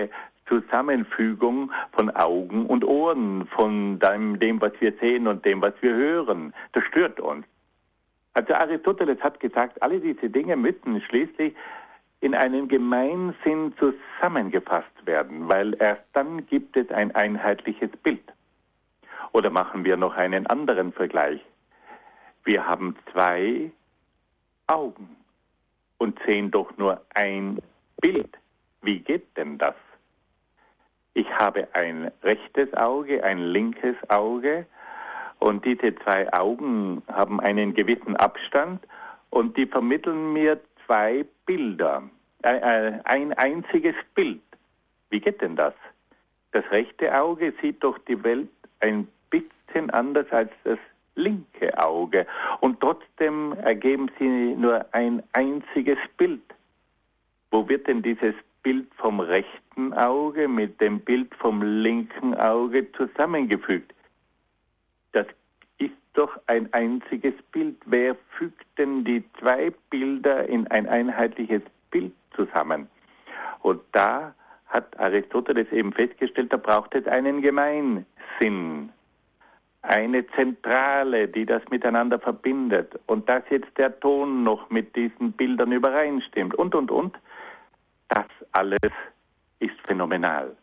Zusammenfügung von Augen und Ohren, von dem, was wir sehen und dem, was wir hören. Das stört uns. Also Aristoteles hat gesagt, alle diese Dinge müssen schließlich in einen Gemeinsinn zusammengefasst werden, weil erst dann gibt es ein einheitliches Bild. Oder machen wir noch einen anderen Vergleich. Wir haben 2 Augen und sehen doch nur ein Bild. Wie geht denn das? Ich habe ein rechtes Auge, ein linkes Auge und diese 2 Augen haben einen gewissen Abstand und die vermitteln mir 2 Bilder, ein einziges Bild. Wie geht denn das? Das rechte Auge sieht doch die Welt ein bisschen anders als das linke Auge und trotzdem ergeben sie nur ein einziges Bild. Wo wird denn dieses Bild vom rechten Auge mit dem Bild vom linken Auge zusammengefügt? Das ist doch ein einziges Bild. Wer fügt denn die 2 Bilder in ein einheitliches Bild zusammen? Und da hat Aristoteles eben festgestellt, da braucht es einen Gemeinsinn, eine Zentrale, die das miteinander verbindet. Und dass jetzt der Ton noch mit diesen Bildern übereinstimmt und. Das alles ist phänomenal.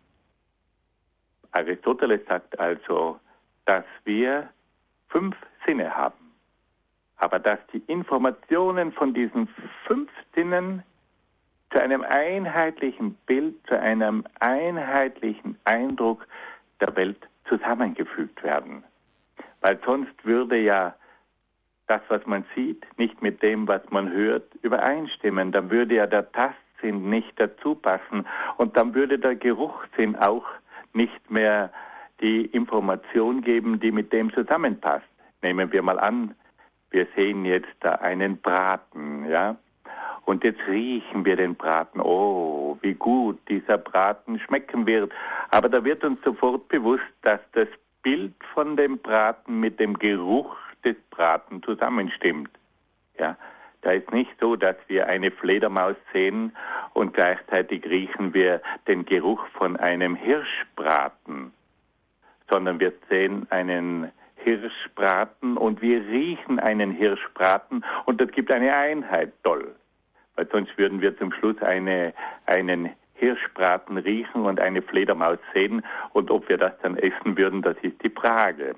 Aristoteles sagt also, dass wir 5 Sinne haben, aber dass die Informationen von diesen 5 Sinnen zu einem einheitlichen Bild, zu einem einheitlichen Eindruck der Welt zusammengefügt werden. Weil sonst würde ja das, was man sieht, nicht mit dem, was man hört, übereinstimmen. Dann würde ja der Tastsinn nicht dazu passen und dann würde der Geruchssinn auch nicht mehr die Information geben, die mit dem zusammenpasst. Nehmen wir mal an, wir sehen jetzt da einen Braten, ja, und jetzt riechen wir den Braten. Oh, wie gut dieser Braten schmecken wird. Aber da wird uns sofort bewusst, dass das Bild von dem Braten mit dem Geruch des Braten zusammenstimmt. Ja, da ist nicht so, dass wir eine Fledermaus sehen und gleichzeitig riechen wir den Geruch von einem Hirschbraten, sondern wir sehen einen Hirschbraten und wir riechen einen Hirschbraten und das gibt eine Einheit, toll. Weil sonst würden wir zum Schluss einen Hirschbraten riechen und eine Fledermaus sehen und ob wir das dann essen würden, das ist die Frage.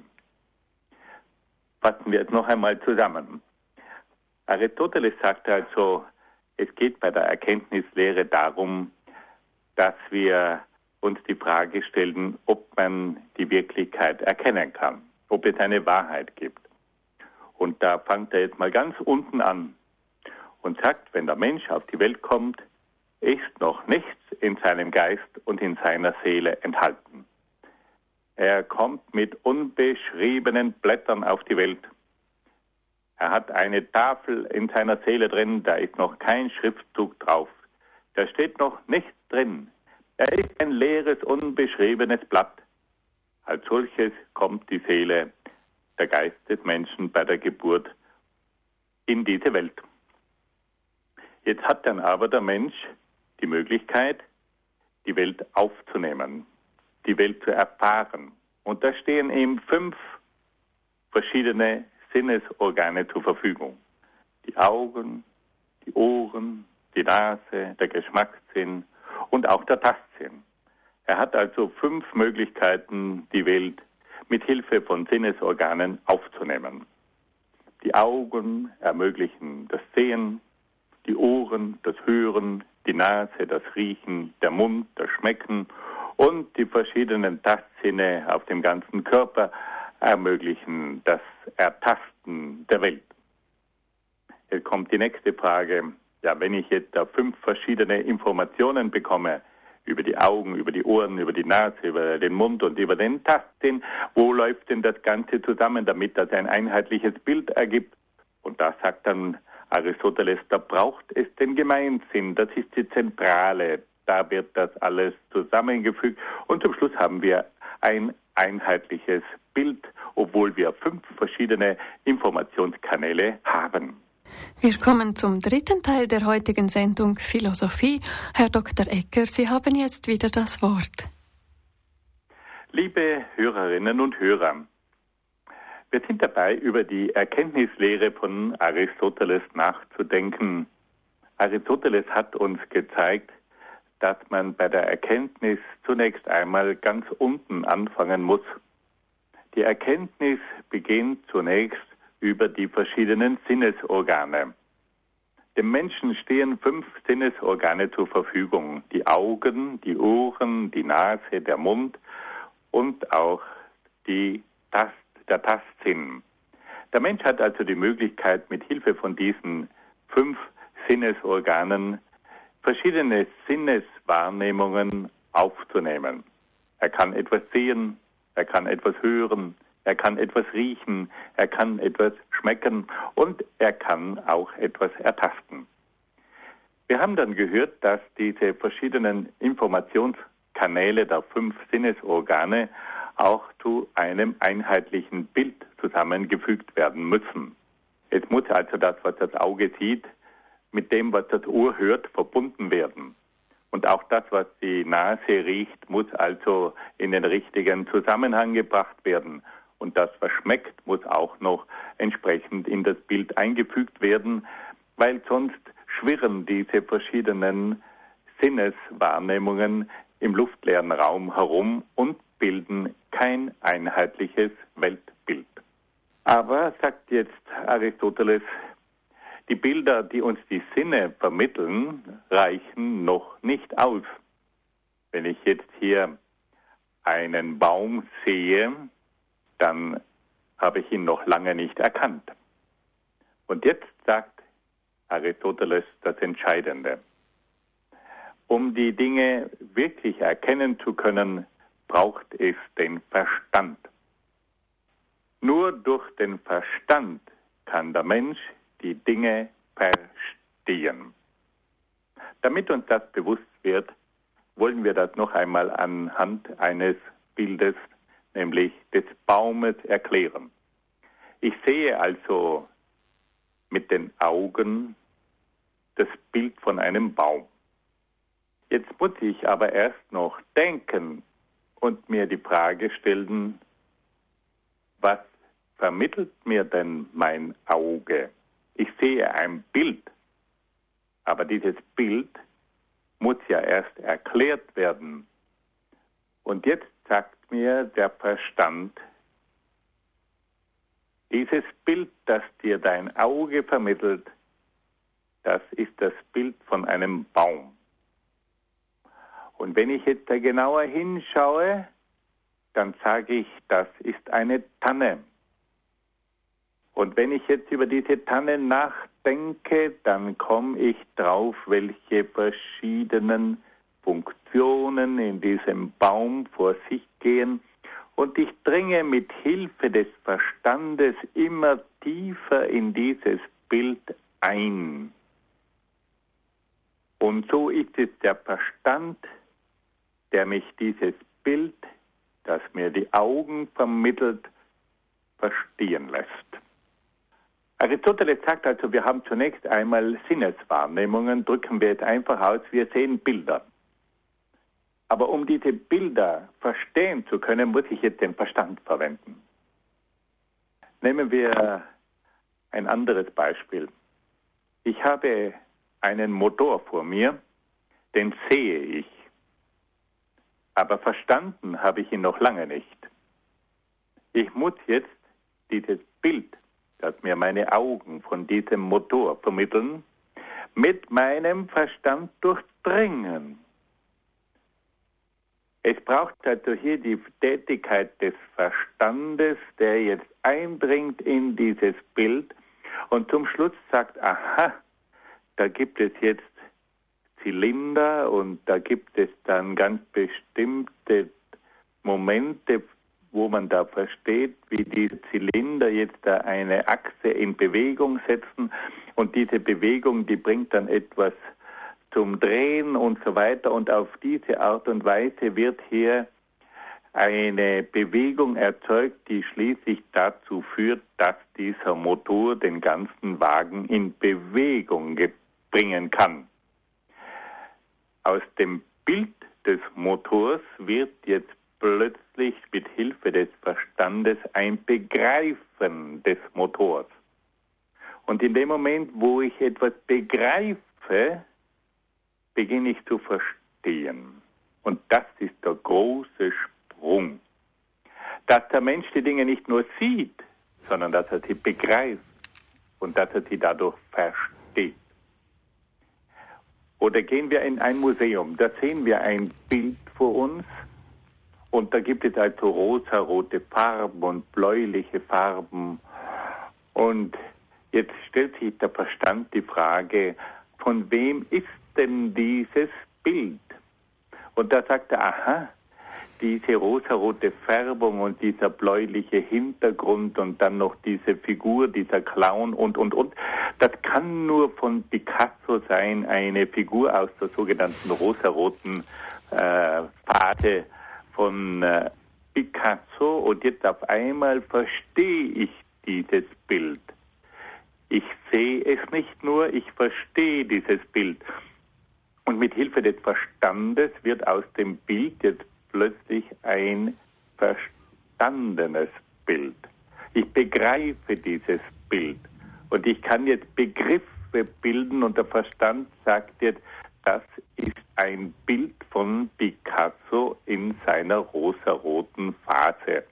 Fassen wir es noch einmal zusammen. Aristoteles sagt also, es geht bei der Erkenntnislehre darum, dass wir uns die Frage stellen, ob man die Wirklichkeit erkennen kann, ob es eine Wahrheit gibt. Und da fängt er jetzt mal ganz unten an und sagt, wenn der Mensch auf die Welt kommt, ist noch nichts in seinem Geist und in seiner Seele enthalten. Er kommt mit unbeschriebenen Blättern auf die Welt. Er hat eine Tafel in seiner Seele drin, da ist noch kein Schriftzug drauf. Da steht noch nichts drin. Er ist ein leeres, unbeschriebenes Blatt. Als solches kommt die Seele, der Geist des Menschen bei der Geburt in diese Welt. Jetzt hat dann aber der Mensch die Möglichkeit, die Welt aufzunehmen, die Welt zu erfahren. Und da stehen ihm 5 verschiedene Sinnesorgane zur Verfügung. Die Augen, die Ohren, die Nase, der Geschmackssinn und auch der Tastsinn. Er hat also 5 Möglichkeiten, die Welt mit Hilfe von Sinnesorganen aufzunehmen. Die Augen ermöglichen das Sehen, die Ohren das Hören, die Nase das Riechen, der Mund das Schmecken und die verschiedenen Tastsinne auf dem ganzen Körper ermöglichen das Ertasten der Welt. Jetzt kommt die nächste Frage. Ja, wenn ich jetzt da 5 verschiedene Informationen bekomme, über die Augen, über die Ohren, über die Nase, über den Mund und über den Tastsinn, wo läuft denn das Ganze zusammen, damit das ein einheitliches Bild ergibt? Und da sagt dann Aristoteles, da braucht es den Gemeinsinn, das ist die Zentrale, da wird das alles zusammengefügt und zum Schluss haben wir ein einheitliches Bild, obwohl wir 5 verschiedene Informationskanäle haben. Wir kommen zum dritten Teil der heutigen Sendung Philosophie. Herr Dr. Egger, Sie haben jetzt wieder das Wort. Liebe Hörerinnen und Hörer, wir sind dabei, über die Erkenntnislehre von Aristoteles nachzudenken. Aristoteles hat uns gezeigt, dass man bei der Erkenntnis zunächst einmal ganz unten anfangen muss. Die Erkenntnis beginnt zunächst über die verschiedenen Sinnesorgane. Dem Menschen stehen 5 Sinnesorgane zur Verfügung. Die Augen, die Ohren, die Nase, der Mund und auch der Tastsinn. Der Mensch hat also die Möglichkeit, mit Hilfe von diesen 5 Sinnesorganen verschiedene Sinneswahrnehmungen aufzunehmen. Er kann etwas sehen, er kann etwas hören, er kann etwas riechen, er kann etwas schmecken und er kann auch etwas ertasten. Wir haben dann gehört, dass diese verschiedenen Informationskanäle der 5 Sinnesorgane auch zu einem einheitlichen Bild zusammengefügt werden müssen. Es muss also das, was das Auge sieht, mit dem, was das Ohr hört, verbunden werden. Und auch das, was die Nase riecht, muss also in den richtigen Zusammenhang gebracht werden. Und das, was schmeckt, muss auch noch entsprechend in das Bild eingefügt werden, weil sonst schwirren diese verschiedenen Sinneswahrnehmungen im luftleeren Raum herum und bilden kein einheitliches Weltbild. Aber, sagt jetzt Aristoteles, die Bilder, die uns die Sinne vermitteln, reichen noch nicht aus. Wenn ich jetzt hier einen Baum sehe, dann habe ich ihn noch lange nicht erkannt. Und jetzt sagt Aristoteles das Entscheidende. Um die Dinge wirklich erkennen zu können, braucht es den Verstand. Nur durch den Verstand kann der Mensch die Dinge verstehen. Damit uns das bewusst wird, wollen wir das noch einmal anhand eines Bildes, nämlich des Baumes, erklären. Ich sehe also mit den Augen das Bild von einem Baum. Jetzt muss ich aber erst noch denken und mir die Frage stellen, was vermittelt mir denn mein Auge? Ich sehe ein Bild, aber dieses Bild muss ja erst erklärt werden. Und jetzt sagt mir der Verstand, dieses Bild, das dir dein Auge vermittelt, das ist das Bild von einem Baum. Und wenn ich jetzt da genauer hinschaue, dann sage ich, das ist eine Tanne. Und wenn ich jetzt über diese Tanne nachdenke, dann komme ich drauf, welche verschiedenen Funktionen in diesem Baum vor sich gehen. Und ich dringe mit Hilfe des Verstandes immer tiefer in dieses Bild ein. Und so ist es der Verstand, der mich dieses Bild, das mir die Augen vermittelt, verstehen lässt. Aristoteles sagt also, wir haben zunächst einmal Sinneswahrnehmungen, drücken wir jetzt einfach aus, wir sehen Bilder. Aber um diese Bilder verstehen zu können, muss ich jetzt den Verstand verwenden. Nehmen wir ein anderes Beispiel. Ich habe einen Motor vor mir, den sehe ich. Aber verstanden habe ich ihn noch lange nicht. Ich muss jetzt dieses Bild, das mir meine Augen von diesem Motor vermitteln, mit meinem Verstand durchdringen. Es braucht also hier die Tätigkeit des Verstandes, der jetzt eindringt in dieses Bild und zum Schluss sagt, aha, da gibt es jetzt Zylinder und da gibt es dann ganz bestimmte Momente, wo man da versteht, wie diese Zylinder jetzt da eine Achse in Bewegung setzen und diese Bewegung, die bringt dann etwas zum Drehen und so weiter und auf diese Art und Weise wird hier eine Bewegung erzeugt, die schließlich dazu führt, dass dieser Motor den ganzen Wagen in Bewegung bringen kann. Aus dem Bild des Motors wird jetzt plötzlich mit Hilfe des Verstandes ein Begreifen des Motors. Und in dem Moment, wo ich etwas begreife, beginne ich zu verstehen. Und das ist der große Sprung. Dass der Mensch die Dinge nicht nur sieht, sondern dass er sie begreift und dass er sie dadurch versteht. Oder gehen wir in ein Museum, da sehen wir ein Bild vor uns und da gibt es also rosarote Farben und bläuliche Farben. Und jetzt stellt sich der Verstand die Frage, von wem ist denn dieses Bild? Und da sagt er, aha, diese rosarote Färbung und dieser bläuliche Hintergrund und dann noch diese Figur, dieser Clown und. Das kann nur von Picasso sein, eine Figur aus der sogenannten rosaroten Phase von Picasso. Und jetzt auf einmal verstehe ich dieses Bild. Ich sehe es nicht nur, ich verstehe dieses Bild. Und mit Hilfe des Verstandes wird aus dem Bild jetzt plötzlich ein verstandenes Bild. Ich begreife dieses Bild und ich kann jetzt Begriffe bilden und der Verstand sagt jetzt, das ist ein Bild von Picasso in seiner rosaroten Phase.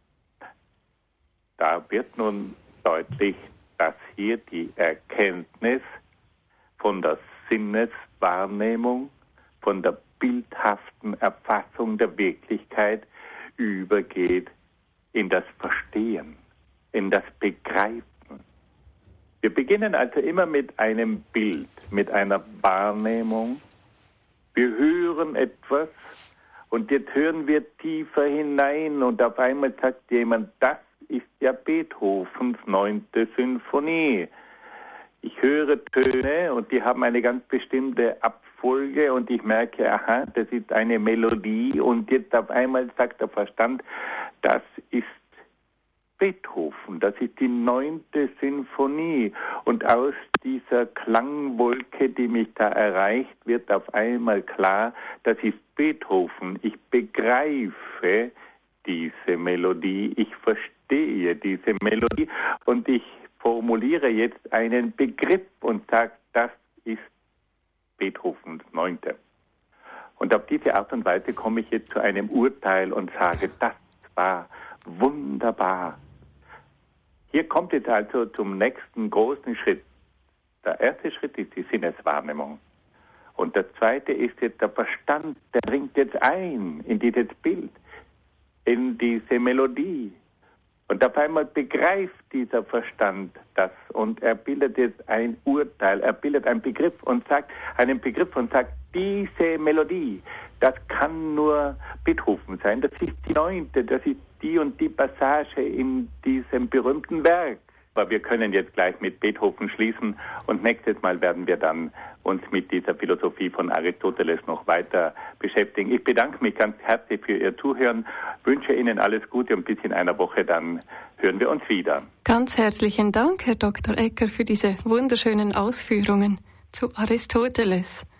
Da wird nun deutlich, dass hier die Erkenntnis von der Sinneswahrnehmung, von der bildhaften Erfassung der Wirklichkeit übergeht in das Verstehen, in das Begreifen. Wir beginnen also immer mit einem Bild, mit einer Wahrnehmung. Wir hören etwas und jetzt hören wir tiefer hinein und auf einmal sagt jemand, das ist ja Beethovens 9. Symphonie. Ich höre Töne und die haben eine ganz bestimmte Abfolge und ich merke, aha, das ist eine Melodie und jetzt auf einmal sagt der Verstand, das ist Beethoven, das ist die 9. Symphonie und aus dieser Klangwolke, die mich da erreicht, wird auf einmal klar, das ist Beethoven. Ich begreife diese Melodie, ich verstehe diese Melodie und ich formuliere jetzt einen Begriff und sage, das ist Beethovens 9. Und auf diese Art und Weise komme ich jetzt zu einem Urteil und sage, das war wunderbar. Hier kommt es also zum nächsten großen Schritt. Der erste Schritt ist die Sinneswahrnehmung. Und der zweite ist jetzt der Verstand, der dringt jetzt ein in dieses Bild, in diese Melodie. Und auf einmal begreift dieser Verstand das und er bildet jetzt ein Urteil, er bildet einen Begriff und sagt, diese Melodie, das kann nur Beethoven sein, das ist die 9., das ist die und die Passage in diesem berühmten Werk. Aber wir können jetzt gleich mit Beethoven schließen und nächstes Mal werden wir dann uns mit dieser Philosophie von Aristoteles noch weiter beschäftigen. Ich bedanke mich ganz herzlich für Ihr Zuhören, wünsche Ihnen alles Gute und bis in einer Woche, dann hören wir uns wieder. Ganz herzlichen Dank, Herr Dr. Egger, für diese wunderschönen Ausführungen zu Aristoteles.